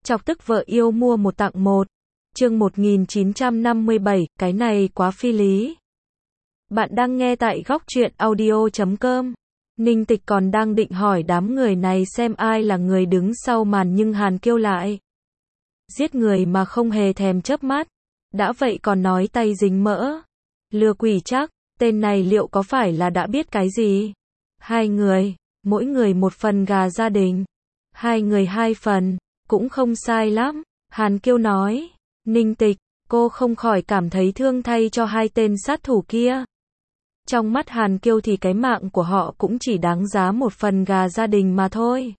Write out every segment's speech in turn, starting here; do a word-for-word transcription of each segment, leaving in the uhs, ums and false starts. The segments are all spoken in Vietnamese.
Chọc tức vợ yêu mua một tặng một. Chương một nghìn chín trăm năm mươi bảy, cái này quá phi lý. Bạn đang nghe tại góc truyện audio chấm com. Ninh Tịch còn đang định hỏi đám người này xem ai là người đứng sau màn nhưng Hàn Kiêu lại. Giết người mà không hề thèm chớp mắt. Đã vậy còn nói tay dính mỡ. Lừa quỷ chắc, tên này liệu có phải là đã biết cái gì? Hai người, mỗi người một phần gà gia đình. Hai người hai phần, cũng không sai lắm. Hàn Kiêu nói. Ninh Tịch, cô không khỏi cảm thấy thương thay cho hai tên sát thủ kia. Trong mắt Hàn Kiêu thì cái mạng của họ cũng chỉ đáng giá một phần gà gia đình mà thôi.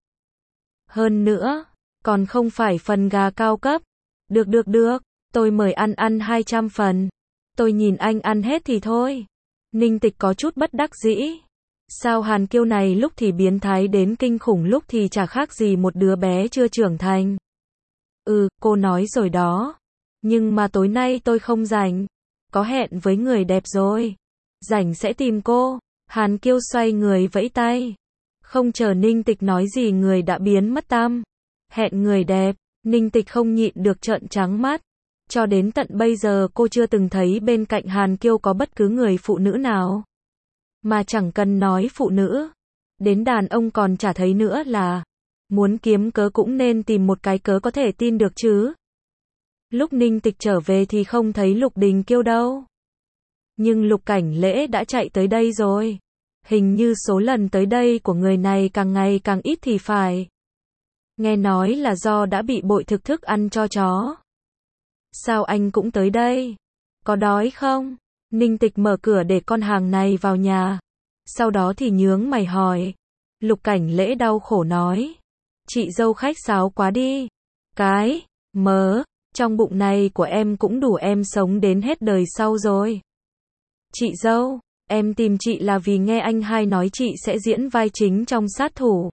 Hơn nữa, còn không phải phần gà cao cấp. Được được được, tôi mời ăn ăn hai trăm phần. Tôi nhìn anh ăn hết thì thôi. Ninh Tịch có chút bất đắc dĩ. Sao Hàn Kiêu này lúc thì biến thái đến kinh khủng, lúc thì chả khác gì một đứa bé chưa trưởng thành. Ừ, cô nói rồi đó. Nhưng mà tối nay tôi không rảnh. Có hẹn với người đẹp rồi. Rảnh sẽ tìm cô. Hàn Kiêu xoay người vẫy tay. Không chờ Ninh Tịch nói gì người đã biến mất tăm. Hẹn người đẹp. Ninh Tịch không nhịn được trợn trắng mắt. Cho đến tận bây giờ cô chưa từng thấy bên cạnh Hàn Kiêu có bất cứ người phụ nữ nào. Mà chẳng cần nói phụ nữ. Đến đàn ông còn chả thấy nữa là. Muốn kiếm cớ cũng nên tìm một cái cớ có thể tin được chứ. Lúc Ninh Tịch trở về thì không thấy Lục Đình Kiêu đâu. Nhưng Lục Cảnh Lễ đã chạy tới đây rồi. Hình như số lần tới đây của người này càng ngày càng ít thì phải. Nghe nói là do đã bị bội thực thức ăn cho chó. Sao anh cũng tới đây? Có đói không? Ninh Tịch mở cửa để con hàng này vào nhà. Sau đó thì nhướng mày hỏi. Lục Cảnh Lễ đau khổ nói. Chị dâu khách sáo quá đi. Cái, mớ, trong bụng này của em cũng đủ em sống đến hết đời sau rồi. Chị dâu, em tìm chị là vì nghe anh hai nói chị sẽ diễn vai chính trong Sát Thủ.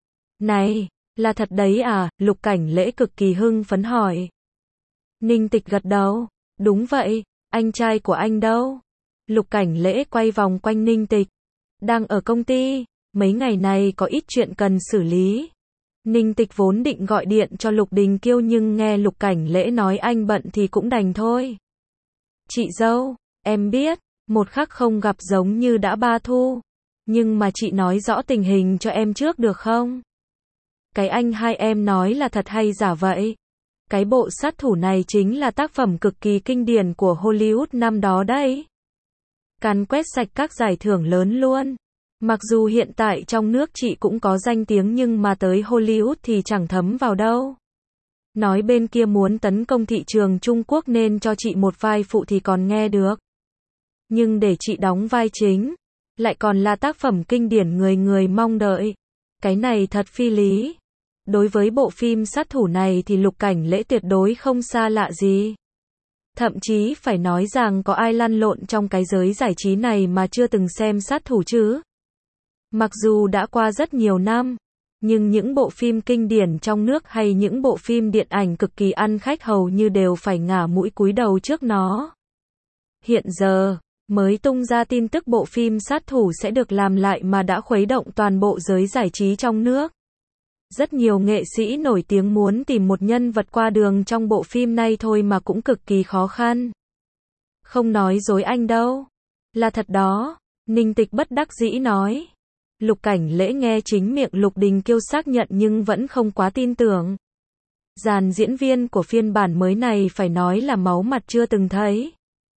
Này, là thật đấy à? Lục Cảnh Lễ cực kỳ hưng phấn hỏi. Ninh Tịch gật đầu. Đúng vậy, anh trai của anh đâu? Lục Cảnh Lễ quay vòng quanh Ninh Tịch. Đang ở công ty, mấy ngày này có ít chuyện cần xử lý. Ninh Tịch vốn định gọi điện cho Lục Đình Kiêu nhưng nghe Lục Cảnh Lễ nói anh bận thì cũng đành thôi. Chị dâu, em biết, một khắc không gặp giống như đã ba thu. Nhưng mà chị nói rõ tình hình cho em trước được không? Cái anh hai em nói là thật hay giả vậy? Cái bộ Sát Thủ này chính là tác phẩm cực kỳ kinh điển của Hollywood năm đó đấy. Càn quét sạch các giải thưởng lớn luôn. Mặc dù hiện tại trong nước chị cũng có danh tiếng nhưng mà tới Hollywood thì chẳng thấm vào đâu. Nói bên kia muốn tấn công thị trường Trung Quốc nên cho chị một vai phụ thì còn nghe được. Nhưng để chị đóng vai chính, lại còn là tác phẩm kinh điển người người mong đợi. Cái này thật phi lý. Đối với bộ phim Sát Thủ này thì Lục Cảnh Lễ tuyệt đối không xa lạ gì. Thậm chí phải nói rằng có ai lăn lộn trong cái giới giải trí này mà chưa từng xem Sát Thủ chứ? Mặc dù đã qua rất nhiều năm, nhưng những bộ phim kinh điển trong nước hay những bộ phim điện ảnh cực kỳ ăn khách hầu như đều phải ngả mũi cúi đầu trước nó. Hiện giờ, mới tung ra tin tức bộ phim Sát Thủ sẽ được làm lại mà đã khuấy động toàn bộ giới giải trí trong nước. Rất nhiều nghệ sĩ nổi tiếng muốn tìm một nhân vật qua đường trong bộ phim này thôi mà cũng cực kỳ khó khăn. Không nói dối anh đâu. Là thật đó. Ninh Tịch bất đắc dĩ nói. Lục Cảnh Lễ nghe chính miệng Lục Đình Kiêu xác nhận nhưng vẫn không quá tin tưởng. Dàn diễn viên của phiên bản mới này phải nói là máu mặt chưa từng thấy.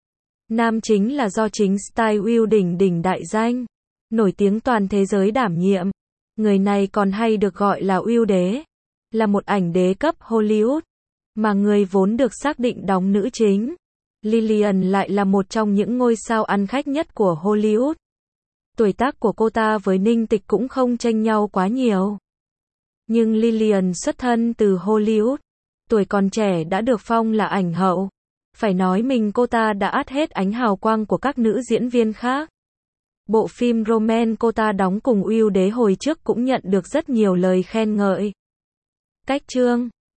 Nam chính là do chính Style Will đỉnh đỉnh đại danh, nổi tiếng toàn thế giới đảm nhiệm. Người này còn hay được gọi là Will Đế, là một ảnh đế cấp Hollywood, mà người vốn được xác định đóng nữ chính, Lillian lại là một trong những ngôi sao ăn khách nhất của Hollywood. Tuổi tác của cô ta với Ninh Tịch cũng không chênh nhau quá nhiều. Nhưng Lillian xuất thân từ Hollywood, tuổi còn trẻ đã được phong là ảnh hậu. Phải nói mình cô ta đã át hết ánh hào quang của các nữ diễn viên khác. Bộ phim Roman cô ta đóng cùng Will Đế hồi trước cũng nhận được rất nhiều lời khen ngợi. Cách chương